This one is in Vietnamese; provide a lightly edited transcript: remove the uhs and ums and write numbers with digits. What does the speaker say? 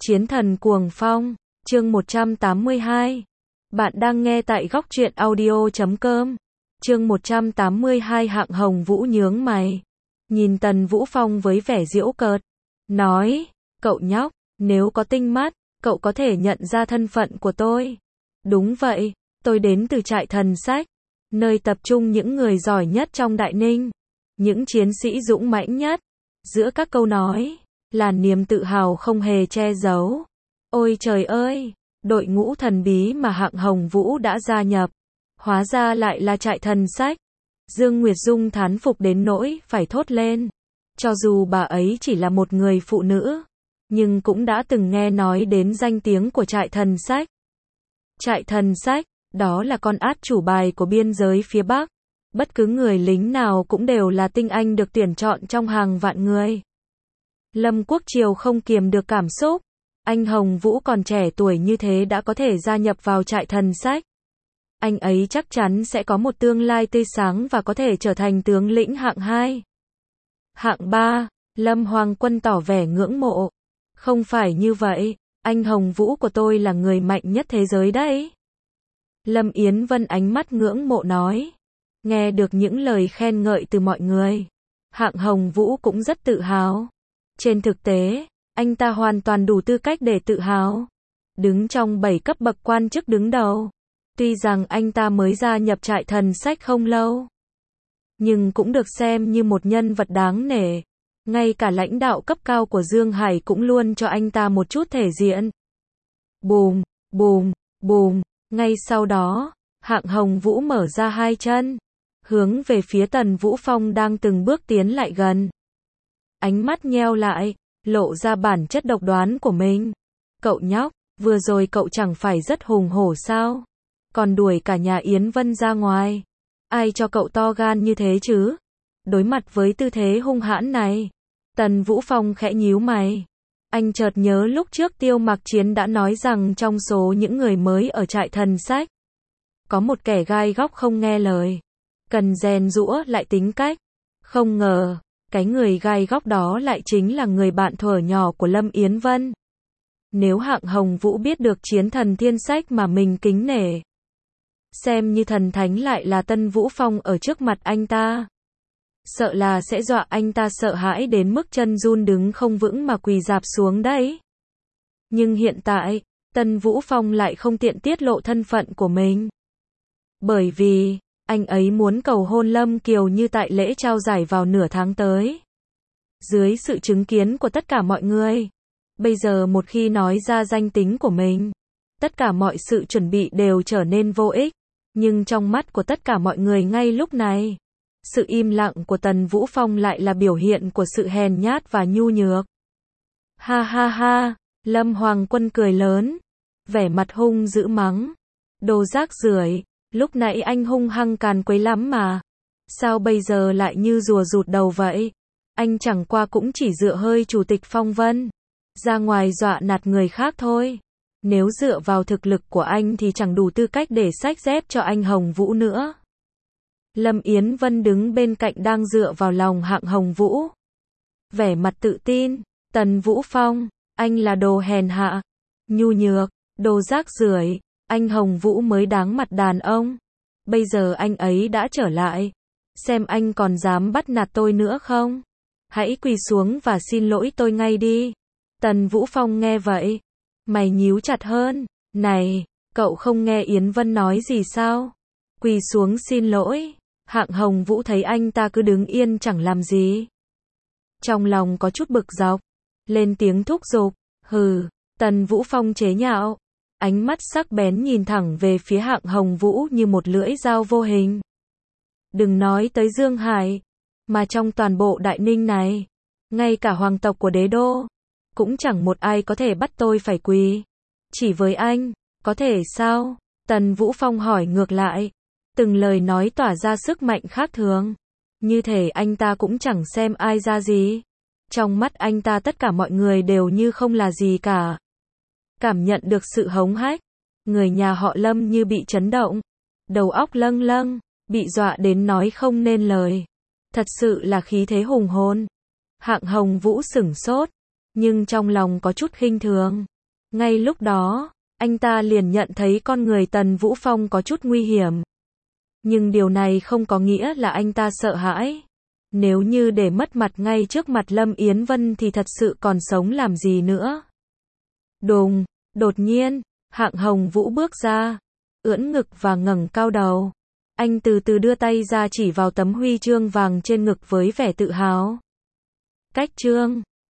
Chiến thần cuồng phong, chương 182. Bạn đang nghe tại góc truyện audio.com. Chương 182 Hạng Hồng Vũ nhướng mày. Nhìn Tần Vũ Phong với vẻ giễu cợt. Nói, cậu nhóc, nếu có tinh mắt, cậu có thể nhận ra thân phận của tôi. Đúng vậy, tôi đến từ trại thần sách, nơi tập trung những người giỏi nhất trong Đại Ninh. Những chiến sĩ dũng mãnh nhất. Giữa các câu nói là niềm tự hào không hề che giấu. Ôi trời ơi, đội ngũ thần bí mà Hạng Hồng Vũ đã gia nhập, hóa ra lại là trại thần sách. Dương Nguyệt Dung thán phục đến nỗi phải thốt lên. Cho dù bà ấy chỉ là một người phụ nữ, nhưng cũng đã từng nghe nói đến danh tiếng của trại thần sách. Trại thần sách, đó là con át chủ bài của biên giới phía Bắc. Bất cứ người lính nào cũng đều là tinh anh được tuyển chọn trong hàng vạn người. Lâm Quốc Triều không kiềm được cảm xúc. Anh Hồng Vũ còn trẻ tuổi như thế đã có thể gia nhập vào trại thần sách. Anh ấy chắc chắn sẽ có một tương lai tươi sáng và có thể trở thành tướng lĩnh hạng 2. Hạng 3, Lâm Hoàng Quân tỏ vẻ ngưỡng mộ. Không phải như vậy, anh Hồng Vũ của tôi là người mạnh nhất thế giới đấy. Lâm Yến Vân ánh mắt ngưỡng mộ nói. Nghe được những lời khen ngợi từ mọi người, Hạng Hồng Vũ cũng rất tự hào. Trên thực tế, anh ta hoàn toàn đủ tư cách để tự hào. Đứng trong 7 cấp bậc quan chức đứng đầu. Tuy rằng anh ta mới gia nhập trại thần sách không lâu, nhưng cũng được xem như một nhân vật đáng nể. Ngay cả lãnh đạo cấp cao của Dương Hải cũng luôn cho anh ta một chút thể diện. Bùm, bùm, bùm. Ngay sau đó, Hạng Hồng Vũ mở ra hai chân, hướng về phía Tần Vũ Phong đang từng bước tiến lại gần. Ánh mắt nheo lại, lộ ra bản chất độc đoán của mình. Cậu nhóc, vừa rồi cậu chẳng phải rất hùng hổ sao? Còn đuổi cả nhà Yến Vân ra ngoài. Ai cho cậu to gan như thế chứ? Đối mặt với tư thế hung hãn này, Tần Vũ Phong khẽ nhíu mày. Anh chợt nhớ lúc trước Tiêu Mặc Chiến đã nói rằng trong số những người mới ở trại thần sách, có một kẻ gai góc không nghe lời, cần rèn giũa lại tính cách. Không ngờ, cái người gai góc đó lại chính là người bạn thuở nhỏ của Lâm Yến Vân. Nếu Hạng Hồng Vũ biết được chiến thần thiên sách mà mình kính nể, xem như thần thánh lại là Tần Vũ Phong ở trước mặt anh ta, sợ là sẽ dọa anh ta sợ hãi đến mức chân run đứng không vững mà quỳ rạp xuống đấy. Nhưng hiện tại, Tần Vũ Phong lại không tiện tiết lộ thân phận của mình. Bởi vì, anh ấy muốn cầu hôn Lâm Kiều Như tại lễ trao giải vào nửa tháng tới. Dưới sự chứng kiến của tất cả mọi người, bây giờ một khi nói ra danh tính của mình, tất cả mọi sự chuẩn bị đều trở nên vô ích. Nhưng trong mắt của tất cả mọi người ngay lúc này, sự im lặng của Tần Vũ Phong lại là biểu hiện của sự hèn nhát và nhu nhược. Ha ha ha, Lâm Hoàng Quân cười lớn, vẻ mặt hung dữ mắng. Đồ rác rưởi, lúc nãy anh hung hăng càn quấy lắm mà. Sao bây giờ lại như rùa rụt đầu vậy? Anh chẳng qua cũng chỉ dựa hơi Chủ tịch Phong Vân ra ngoài dọa nạt người khác thôi. Nếu dựa vào thực lực của anh thì chẳng đủ tư cách để xách dép cho anh Hồng Vũ nữa. Lâm Yến Vân đứng bên cạnh đang dựa vào lòng Hạng Hồng Vũ. Vẻ mặt tự tin. Tần Vũ Phong, anh là đồ hèn hạ, nhu nhược, đồ rác rưởi, anh Hồng Vũ mới đáng mặt đàn ông. Bây giờ anh ấy đã trở lại. Xem anh còn dám bắt nạt tôi nữa không? Hãy quỳ xuống và xin lỗi tôi ngay đi. Tần Vũ Phong nghe vậy, mày nhíu chặt hơn. Này, cậu không nghe Yến Vân nói gì sao? Quỳ xuống xin lỗi. Hạng Hồng Vũ thấy anh ta cứ đứng yên chẳng làm gì, trong lòng có chút bực dọc, lên tiếng thúc giục. Hừ. Tần Vũ Phong chế nhạo, ánh mắt sắc bén nhìn thẳng về phía Hạng Hồng Vũ như một lưỡi dao vô hình. Đừng nói tới Dương Hải, mà trong toàn bộ Đại Ninh này, ngay cả hoàng tộc của đế đô, cũng chẳng một ai có thể bắt tôi phải quỳ. Chỉ với anh, có thể sao? Tần Vũ Phong hỏi ngược lại, từng lời nói tỏa ra sức mạnh khác thường. Như thể anh ta cũng chẳng xem ai ra gì. Trong mắt anh ta tất cả mọi người đều như không là gì cả. Cảm nhận được sự hống hách, người nhà họ Lâm như bị chấn động, đầu óc lâng lâng, bị dọa đến nói không nên lời. Thật sự là khí thế hùng hồn. Hạng Hồng Vũ sửng sốt, nhưng trong lòng có chút khinh thường. Ngay lúc đó, anh ta liền nhận thấy con người Tần Vũ Phong có chút nguy hiểm. Nhưng điều này không có nghĩa là anh ta sợ hãi. Nếu như để mất mặt ngay trước mặt Lâm Yến Vân thì thật sự còn sống làm gì nữa. Đùng, đột nhiên, Hạng Hồng Vũ bước ra, ưỡn ngực và ngẩng cao đầu. Anh từ từ đưa tay ra chỉ vào tấm huy chương vàng trên ngực với vẻ tự hào. Cách chương